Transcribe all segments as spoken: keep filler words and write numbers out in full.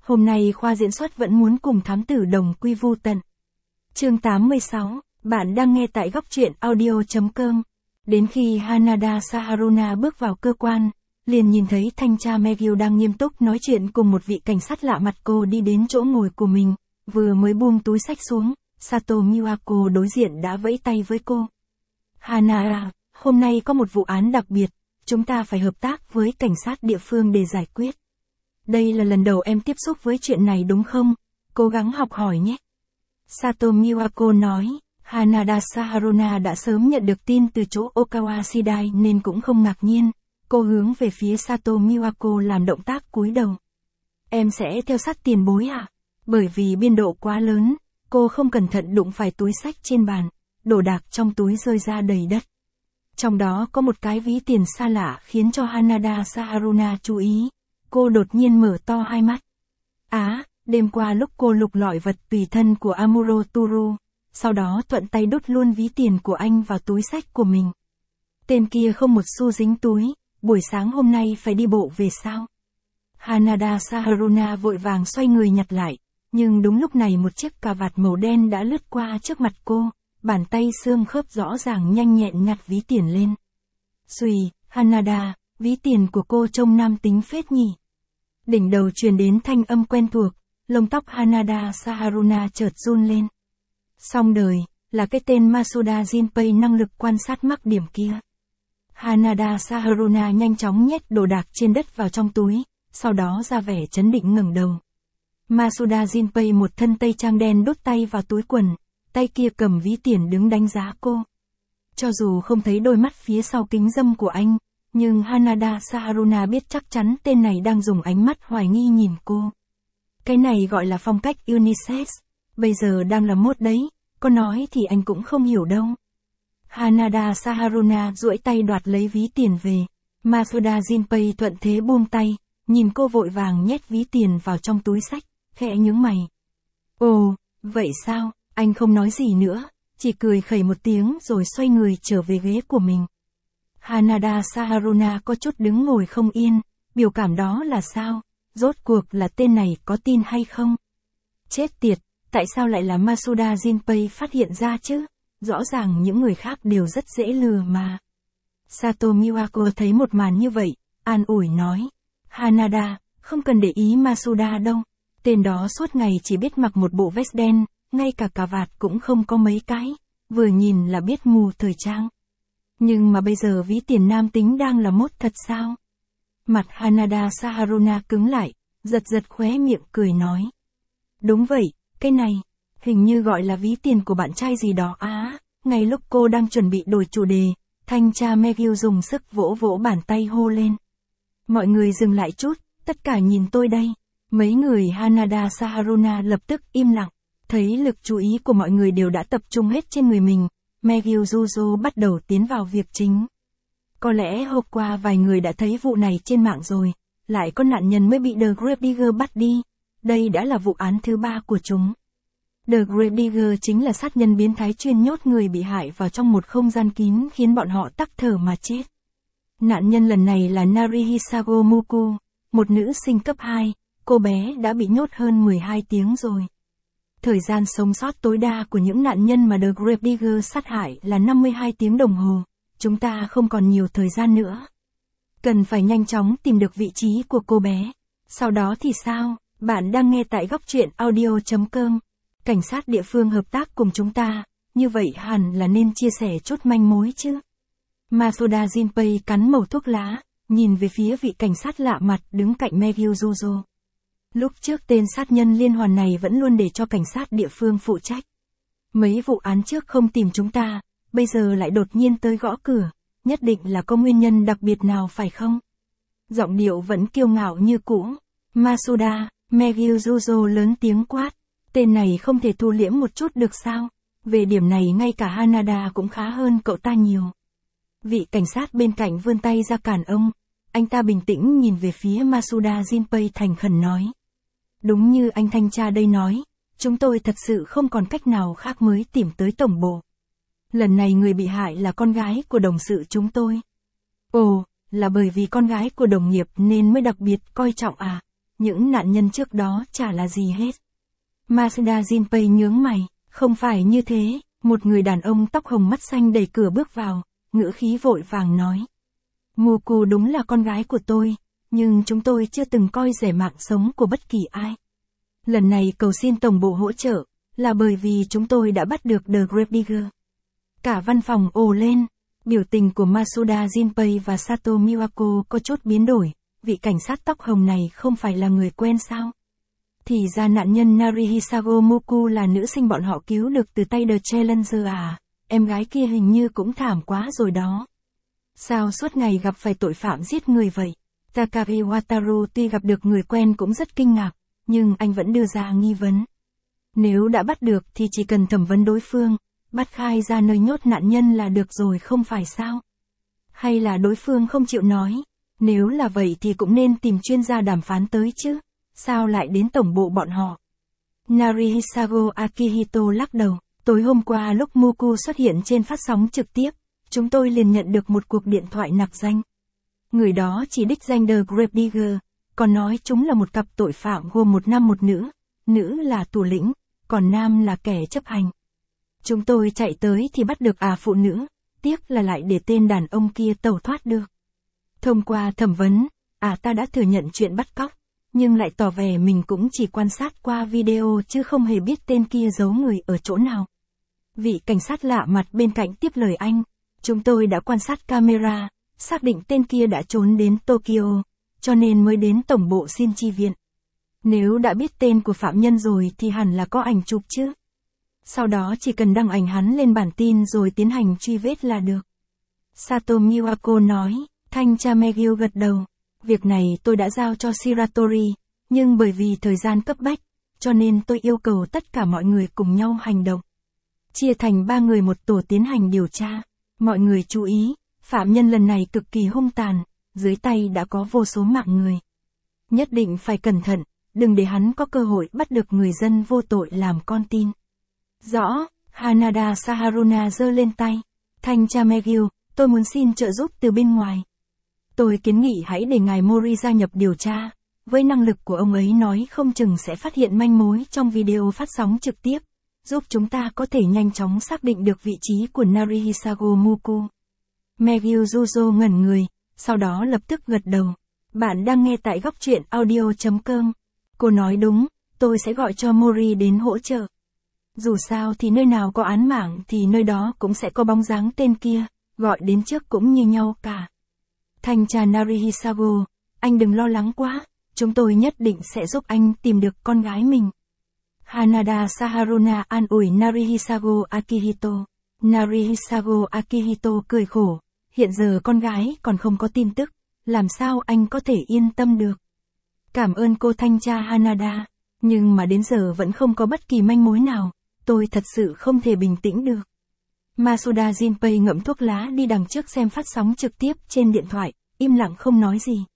Hôm nay khoa diễn xuất vẫn muốn cùng thám tử đồng quy vu tận. Chương tám mươi sáu, bạn đang nghe tại góc truyện audio chấm com. Đến khi Hanada Saharuna bước vào cơ quan, liền nhìn thấy thanh tra McGill đang nghiêm túc nói chuyện cùng một vị cảnh sát lạ mặt. Cô đi đến chỗ ngồi của mình, vừa mới buông túi xách xuống, Sato Miwako đối diện đã vẫy tay với cô. Hanada, hôm nay có một vụ án đặc biệt, chúng ta phải hợp tác với cảnh sát địa phương để giải quyết. Đây là lần đầu em tiếp xúc với chuyện này đúng không? Cố gắng học hỏi nhé. Sato Miwako nói, Hanada Saharuna đã sớm nhận được tin từ chỗ Okawa Shidai nên cũng không ngạc nhiên. Cô hướng về phía Sato Miwako làm động tác cúi đầu. Em sẽ theo sát tiền bối à? Bởi vì biên độ quá lớn, cô không cẩn thận đụng phải túi xách trên bàn, đồ đạc trong túi rơi ra đầy đất. Trong đó có một cái ví tiền xa lạ khiến cho Hanada Saharuna chú ý. Cô đột nhiên mở to hai mắt. Á, à, đêm qua lúc cô lục lọi vật tùy thân của Amuro Turu, sau đó thuận tay đút luôn ví tiền của anh vào túi xách của mình. Tên kia không một xu dính túi, buổi sáng hôm nay phải đi bộ về sao? Hanada Saharuna vội vàng xoay người nhặt lại, nhưng đúng lúc này một chiếc cà vạt màu đen đã lướt qua trước mặt cô, bàn tay xương khớp rõ ràng nhanh nhẹn nhặt ví tiền lên. Xùy, Hanada, ví tiền của cô trông nam tính phết nhỉ? Đỉnh đầu truyền đến thanh âm quen thuộc, lông tóc Hanada Saharuna chợt run lên. Xong đời, là cái tên Masuda Jinpei năng lực quan sát mắc điểm kia. Hanada Saharuna nhanh chóng nhét đồ đạc trên đất vào trong túi, sau đó ra vẻ chấn định ngẩng đầu. Masuda Jinpei một thân tây trang đen đút tay vào túi quần, tay kia cầm ví tiền đứng đánh giá cô. Cho dù không thấy đôi mắt phía sau kính râm của anh, nhưng Hanada Saharuna biết chắc chắn tên này đang dùng ánh mắt hoài nghi nhìn cô. Cái này gọi là phong cách unisex, bây giờ đang là mốt đấy, có nói thì anh cũng không hiểu đâu. Hanada Saharuna duỗi tay đoạt lấy ví tiền về, Masuda Jinpei thuận thế buông tay, nhìn cô vội vàng nhét ví tiền vào trong túi xách, khẽ nhướng mày. Ồ, vậy sao, anh không nói gì nữa, chỉ cười khẩy một tiếng rồi xoay người trở về ghế của mình. Hanada Saharuna có chút đứng ngồi không yên, biểu cảm đó là sao, rốt cuộc là tên này có tin hay không? Chết tiệt, tại sao lại là Masuda Jinpei phát hiện ra chứ? Rõ ràng những người khác đều rất dễ lừa mà. Sato Miwako thấy một màn như vậy, an ủi nói. Hanada, không cần để ý Masuda đâu. Tên đó suốt ngày chỉ biết mặc một bộ vest đen, ngay cả cà vạt cũng không có mấy cái, vừa nhìn là biết mù thời trang. Nhưng mà bây giờ ví tiền nam tính đang là mốt thật sao? Mặt Hanada Saharuna cứng lại, giật giật khóe miệng cười nói. Đúng vậy, cái này, hình như gọi là ví tiền của bạn trai gì đó á. À, ngay lúc cô đang chuẩn bị đổi chủ đề, thanh tra McGill dùng sức vỗ vỗ bàn tay hô lên. Mọi người dừng lại chút, tất cả nhìn tôi đây. Mấy người Hanada Saharuna lập tức im lặng, thấy lực chú ý của mọi người đều đã tập trung hết trên người mình. McGill Juzo bắt đầu tiến vào việc chính. Có lẽ hôm qua vài người đã thấy vụ này trên mạng rồi, lại có nạn nhân mới bị The Gravedigger bắt đi. Đây đã là vụ án thứ ba của chúng. The Gravedigger chính là sát nhân biến thái chuyên nhốt người bị hại vào trong một không gian kín khiến bọn họ tắc thở mà chết. Nạn nhân lần này là Narihisago Muku, một nữ sinh cấp hai, cô bé đã bị nhốt hơn mười hai tiếng rồi. Thời gian sống sót tối đa của những nạn nhân mà The Gravedigger sát hại là năm mươi hai tiếng đồng hồ, chúng ta không còn nhiều thời gian nữa. Cần phải nhanh chóng tìm được vị trí của cô bé. Sau đó thì sao? Bạn đang nghe tại góc truyện audio chấm com. Cảnh sát địa phương hợp tác cùng chúng ta, như vậy hẳn là nên chia sẻ chút manh mối chứ. Masuda Jinpei cắn mẩu thuốc lá, nhìn về phía vị cảnh sát lạ mặt đứng cạnh McGill Juzo. Lúc trước tên sát nhân liên hoàn này vẫn luôn để cho cảnh sát địa phương phụ trách. Mấy vụ án trước không tìm chúng ta, bây giờ lại đột nhiên tới gõ cửa, nhất định là có nguyên nhân đặc biệt nào phải không? Giọng điệu vẫn kiêu ngạo như cũ. Masuda, McGill Juzo lớn tiếng quát. Tên này không thể thu liễm một chút được sao? Về điểm này ngay cả Hanada cũng khá hơn cậu ta nhiều. Vị cảnh sát bên cạnh vươn tay ra cản ông. Anh ta bình tĩnh nhìn về phía Masuda Jinpei thành khẩn nói. Đúng như anh thanh tra đây nói, chúng tôi thật sự không còn cách nào khác mới tìm tới tổng bộ. Lần này người bị hại là con gái của đồng sự chúng tôi. Ồ, là bởi vì con gái của đồng nghiệp nên mới đặc biệt coi trọng à? những nạn nhân trước đó chả là gì hết. Masuda Jinpei nhướng mày, không phải như thế, một người đàn ông tóc hồng mắt xanh đẩy cửa bước vào, ngữ khí vội vàng nói. Muku đúng là con gái của tôi, nhưng chúng tôi chưa từng coi rẻ mạng sống của bất kỳ ai. Lần này cầu xin tổng bộ hỗ trợ, là bởi vì chúng tôi đã bắt được The Gravedigger. Cả văn phòng ồ lên, biểu tình của Masuda Jinpei và Sato Miwako có chút biến đổi, vị cảnh sát tóc hồng này không phải là người quen sao? Thì ra nạn nhân Narihisago Muku là nữ sinh bọn họ cứu được từ tay The Challenger à, em gái kia hình như cũng thảm quá rồi đó. Sao suốt ngày gặp phải tội phạm giết người vậy? Takari Wataru tuy gặp được người quen cũng rất kinh ngạc, nhưng anh vẫn đưa ra nghi vấn. Nếu đã bắt được thì chỉ cần thẩm vấn đối phương, bắt khai ra nơi nhốt nạn nhân là được rồi không phải sao? Hay là đối phương không chịu nói? Nếu là vậy thì cũng nên tìm chuyên gia đàm phán tới chứ, sao lại đến tổng bộ bọn họ? Narihisago Akihito lắc đầu, tối hôm qua lúc Muku xuất hiện trên phát sóng trực tiếp, chúng tôi liền nhận được một cuộc điện thoại nặc danh. Người đó chỉ đích danh The Gravedigger, còn nói chúng là một cặp tội phạm gồm một nam một nữ, nữ là thủ lĩnh, còn nam là kẻ chấp hành. Chúng tôi chạy tới thì bắt được à phụ nữ, tiếc là lại để tên đàn ông kia tẩu thoát được. Thông qua thẩm vấn, à ta đã thừa nhận chuyện bắt cóc, nhưng lại tỏ vẻ mình cũng chỉ quan sát qua video chứ không hề biết tên kia giấu người ở chỗ nào. Vị cảnh sát lạ mặt bên cạnh tiếp lời anh, chúng tôi đã quan sát camera, xác định tên kia đã trốn đến Tokyo, cho nên mới đến tổng bộ xin chi viện. Nếu đã biết tên của phạm nhân rồi thì hẳn là có ảnh chụp chứ. Sau đó chỉ cần đăng ảnh hắn lên bản tin rồi tiến hành truy vết là được. Sato Miwako nói, thanh tra Megyu gật đầu. Việc này tôi đã giao cho Shiratori, nhưng bởi vì thời gian cấp bách, cho nên tôi yêu cầu tất cả mọi người cùng nhau hành động. Chia thành ba người một tổ tiến hành điều tra. Mọi người chú ý, phạm nhân lần này cực kỳ hung tàn, dưới tay đã có vô số mạng người. Nhất định phải cẩn thận, đừng để hắn có cơ hội bắt được người dân vô tội làm con tin. Rõ, Hanada Saharuna giơ lên tay. Thanh tra Megyu, tôi muốn xin trợ giúp từ bên ngoài. Tôi kiến nghị hãy để ngài Mori gia nhập điều tra. Với năng lực của ông ấy nói không chừng sẽ phát hiện manh mối trong video phát sóng trực tiếp, giúp chúng ta có thể nhanh chóng xác định được vị trí của Narihisago Muku. Megyu Juzo ngẩn người, sau đó lập tức gật đầu. Bạn đang nghe tại góc truyện audio chấm com. Cô nói đúng, tôi sẽ gọi cho Mori đến hỗ trợ. Dù sao thì nơi nào có án mạng thì nơi đó cũng sẽ có bóng dáng tên kia, gọi đến trước cũng như nhau cả. Thanh tra Narihisago, anh đừng lo lắng quá, chúng tôi nhất định sẽ giúp anh tìm được con gái mình. Hanada Saharuna an ủi Narihisago Akihito. Narihisago Akihito cười khổ, hiện giờ con gái còn không có tin tức, làm sao anh có thể yên tâm được. Cảm ơn cô thanh tra Hanada, nhưng mà đến giờ vẫn không có bất kỳ manh mối nào, tôi thật sự không thể bình tĩnh được. Masuda Jinpei ngậm thuốc lá đi đằng trước xem phát sóng trực tiếp trên điện thoại, im lặng không nói gì.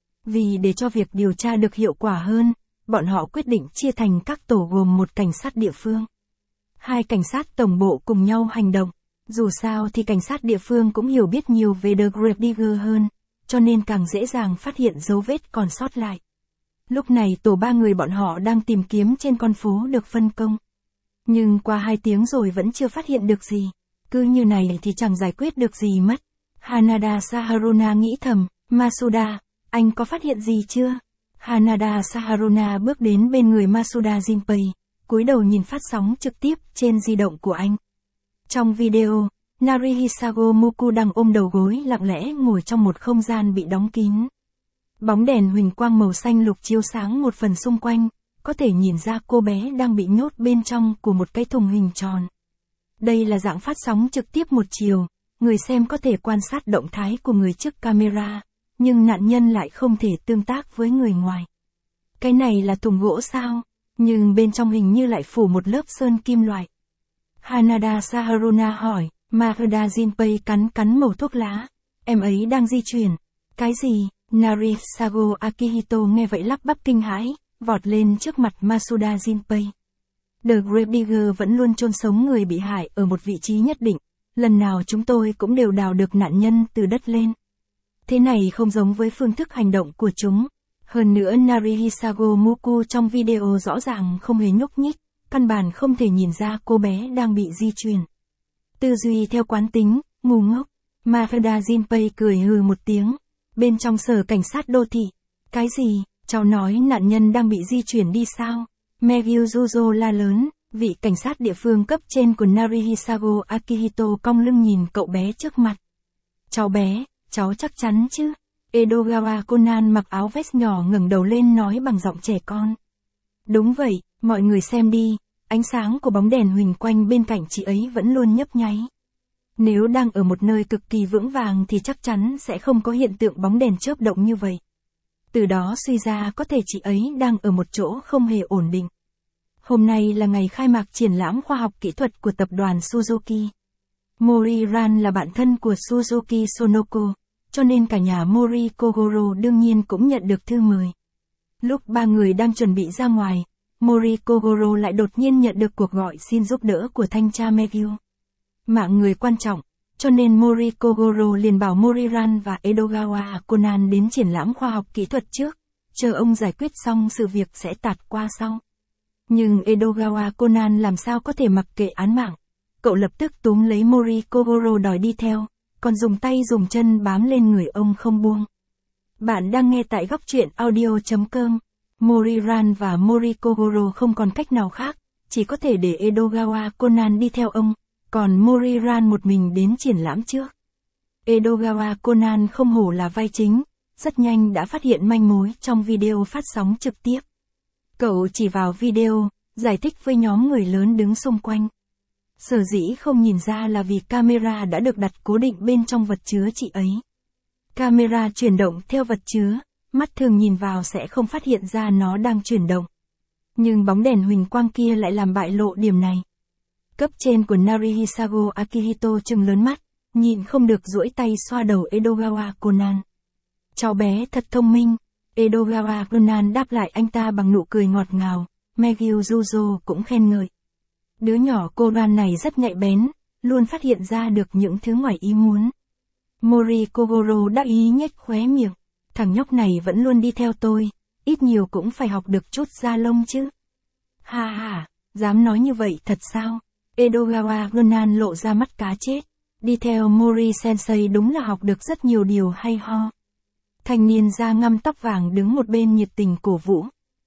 Vì để cho việc điều tra được hiệu quả hơn, bọn họ quyết định chia thành các tổ gồm một cảnh sát địa phương. Hai cảnh sát tổng bộ cùng nhau hành động, dù sao thì cảnh sát địa phương cũng hiểu biết nhiều về The Gravedigger hơn, cho nên càng dễ dàng phát hiện dấu vết còn sót lại. Lúc này tổ ba người bọn họ đang tìm kiếm trên con phố được phân công. Nhưng qua hai tiếng rồi vẫn chưa phát hiện được gì. Cứ như này thì chẳng giải quyết được gì mất. Hanada Saharuna nghĩ thầm, Masuda, anh có phát hiện gì chưa? Hanada Saharuna bước đến bên người Masuda Jinpei, cúi đầu nhìn phát sóng trực tiếp trên di động của anh. Trong video, Narihisago Muku đang ôm đầu gối lặng lẽ ngồi trong một không gian bị đóng kín. Bóng đèn huỳnh quang màu xanh lục chiếu sáng một phần xung quanh, có thể nhìn ra cô bé đang bị nhốt bên trong của một cái thùng hình tròn. Đây là dạng phát sóng trực tiếp một chiều, người xem có thể quan sát động thái của người trước camera, nhưng nạn nhân lại không thể tương tác với người ngoài. Cái này là thùng gỗ sao? Nhưng bên trong hình như lại phủ một lớp sơn kim loại. Hanada Saharuna hỏi, Masuda Jinpei cắn cắn mẩu thuốc lá. Em ấy đang di chuyển. Cái gì? Narihisago Akihito nghe vậy lắp bắp kinh hãi, vọt lên trước mặt Masuda Jinpei. The Gravedigger vẫn luôn chôn sống người bị hại ở một vị trí nhất định. Lần nào chúng tôi cũng đều đào được nạn nhân từ đất lên. Thế này không giống với phương thức hành động của chúng. Hơn nữa Narihisago Muku trong video rõ ràng không hề nhúc nhích, căn bản không thể nhìn ra cô bé đang bị di chuyển. Tư duy theo quán tính, ngu ngốc. Mafuda Jinpei cười hừ một tiếng. Bên trong sở cảnh sát đô thị. Cái gì, cháu nói nạn nhân đang bị di chuyển đi sao? Megyu Juzo la lớn, vị cảnh sát địa phương cấp trên của Narihisago Akihito cong lưng nhìn cậu bé trước mặt. Cháu bé, cháu chắc chắn chứ? Edogawa Conan mặc áo vest nhỏ ngẩng đầu lên nói bằng giọng trẻ con. Đúng vậy, mọi người xem đi, ánh sáng của bóng đèn huỳnh quanh bên cạnh chị ấy vẫn luôn nhấp nháy. Nếu đang ở một nơi cực kỳ vững vàng thì chắc chắn sẽ không có hiện tượng bóng đèn chớp động như vậy. Từ đó suy ra có thể chị ấy đang ở một chỗ không hề ổn định. Hôm nay là ngày khai mạc triển lãm khoa học kỹ thuật của tập đoàn Suzuki. Mori Ran là bạn thân của Suzuki Sonoko, cho nên cả nhà Mori Kogoro đương nhiên cũng nhận được thư mời. Lúc ba người đang chuẩn bị ra ngoài, Mori Kogoro lại đột nhiên nhận được cuộc gọi xin giúp đỡ của thanh tra Megyu. Mạng người quan trọng, cho nên Mori Kogoro liền bảo Moriran và Edogawa Conan đến triển lãm khoa học kỹ thuật trước, chờ ông giải quyết xong sự việc sẽ tạt qua sau. Nhưng Edogawa Conan làm sao có thể mặc kệ án mạng, cậu lập tức túm lấy Mori Kogoro đòi đi theo, còn dùng tay dùng chân bám lên người ông không buông. Bạn đang nghe tại góc truyện audio chấm com. Moriran và Mori Kogoro không còn cách nào khác, chỉ có thể để Edogawa Conan đi theo ông, còn Moriran một mình đến triển lãm trước. Edogawa Conan không hổ là vai chính, rất nhanh đã phát hiện manh mối trong video phát sóng trực tiếp. Cậu chỉ vào video, giải thích với nhóm người lớn đứng xung quanh. Sở dĩ không nhìn ra là vì camera đã được đặt cố định bên trong vật chứa chị ấy. Camera chuyển động theo vật chứa, mắt thường nhìn vào sẽ không phát hiện ra nó đang chuyển động. Nhưng bóng đèn huỳnh quang kia lại làm bại lộ điểm này. Cấp trên của Narihisago Akihito trừng lớn mắt, nhìn không được duỗi tay xoa đầu Edogawa Conan. Cháu bé thật thông minh. Edogawa Conan đáp lại anh ta bằng nụ cười ngọt ngào, Megyu Juzo cũng khen ngợi. Đứa nhỏ Conan này rất nhạy bén, luôn phát hiện ra được những thứ ngoài ý muốn. Mori Kogoro đắc ý nhếch khóe miệng, thằng nhóc này vẫn luôn đi theo tôi, ít nhiều cũng phải học được chút da lông chứ. Ha ha, dám nói như vậy thật sao? Edogawa Conan lộ ra mắt cá chết, đi theo Mori Sensei đúng là học được rất nhiều điều hay ho. Thanh niên da ngăm tóc vàng đứng một bên nhiệt tình cổ vũ.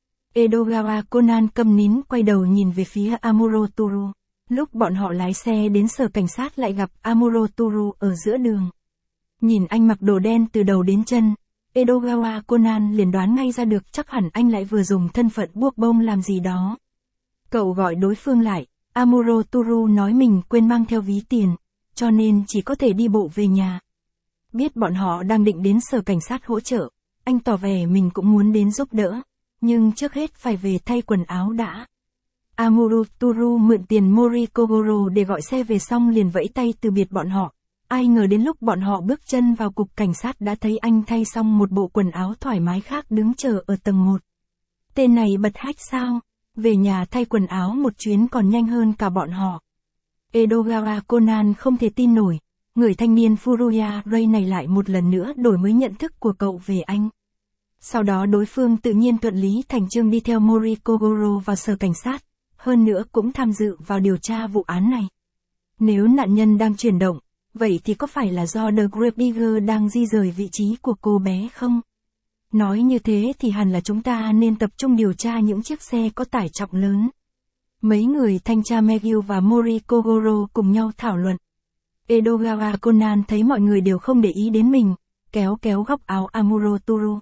Edogawa Conan câm nín quay đầu nhìn về phía Amuro Toru. Lúc bọn họ lái xe đến sở cảnh sát lại gặp Amuro Toru ở giữa đường. Nhìn anh mặc đồ đen từ đầu đến chân, Edogawa Conan liền đoán ngay ra được chắc hẳn anh lại vừa dùng thân phận buộc bông làm gì đó. Cậu gọi đối phương lại, Amuro Toru nói mình quên mang theo ví tiền, cho nên chỉ có thể đi bộ về nhà. Biết bọn họ đang định đến sở cảnh sát hỗ trợ, anh tỏ vẻ mình cũng muốn đến giúp đỡ, nhưng trước hết phải về thay quần áo đã. Amuro Toru mượn tiền Mori Kogoro để gọi xe về xong liền vẫy tay từ biệt bọn họ. Ai ngờ đến lúc bọn họ bước chân vào cục cảnh sát đã thấy anh thay xong một bộ quần áo thoải mái khác đứng chờ ở tầng một. Tên này bật hách sao? Về nhà thay quần áo một chuyến còn nhanh hơn cả bọn họ. Edogawa Conan không thể tin nổi, người thanh niên Furuya Ray này lại một lần nữa đổi mới nhận thức của cậu về anh. Sau đó đối phương tự nhiên thuận lý thành chương đi theo Mori Kogoro vào sở cảnh sát, hơn nữa cũng tham dự vào điều tra vụ án này. Nếu nạn nhân đang chuyển động, vậy thì có phải là do The Grave Digger đang di rời vị trí của cô bé không? Nói như thế thì hẳn là chúng ta nên tập trung điều tra những chiếc xe có tải trọng lớn. Mấy người thanh tra Megyu và Mori Kogoro cùng nhau thảo luận. Edogawa Conan thấy mọi người đều không để ý đến mình, kéo kéo góc áo Amuro Toru.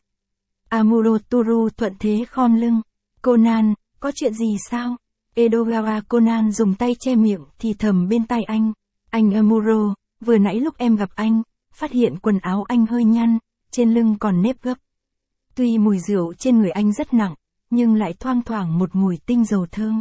Amuro Toru thuận thế khom lưng. Conan, có chuyện gì sao? Edogawa Conan dùng tay che miệng thì thầm bên tai anh. Anh Amuro, vừa nãy lúc em gặp anh, phát hiện quần áo anh hơi nhăn, trên lưng còn nếp gấp. Tuy mùi rượu trên người anh rất nặng, nhưng lại thoang thoảng một mùi tinh dầu thơm.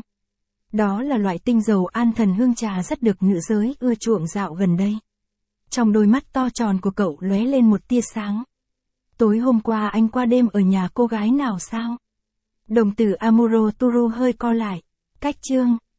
Đó là loại tinh dầu an thần hương trà rất được nữ giới ưa chuộng dạo gần đây. Trong đôi mắt to tròn của cậu lóe lên một tia sáng. Tối hôm qua anh qua đêm ở nhà cô gái nào sao? Đồng tử Amuro Toru hơi co lại. Cách chương,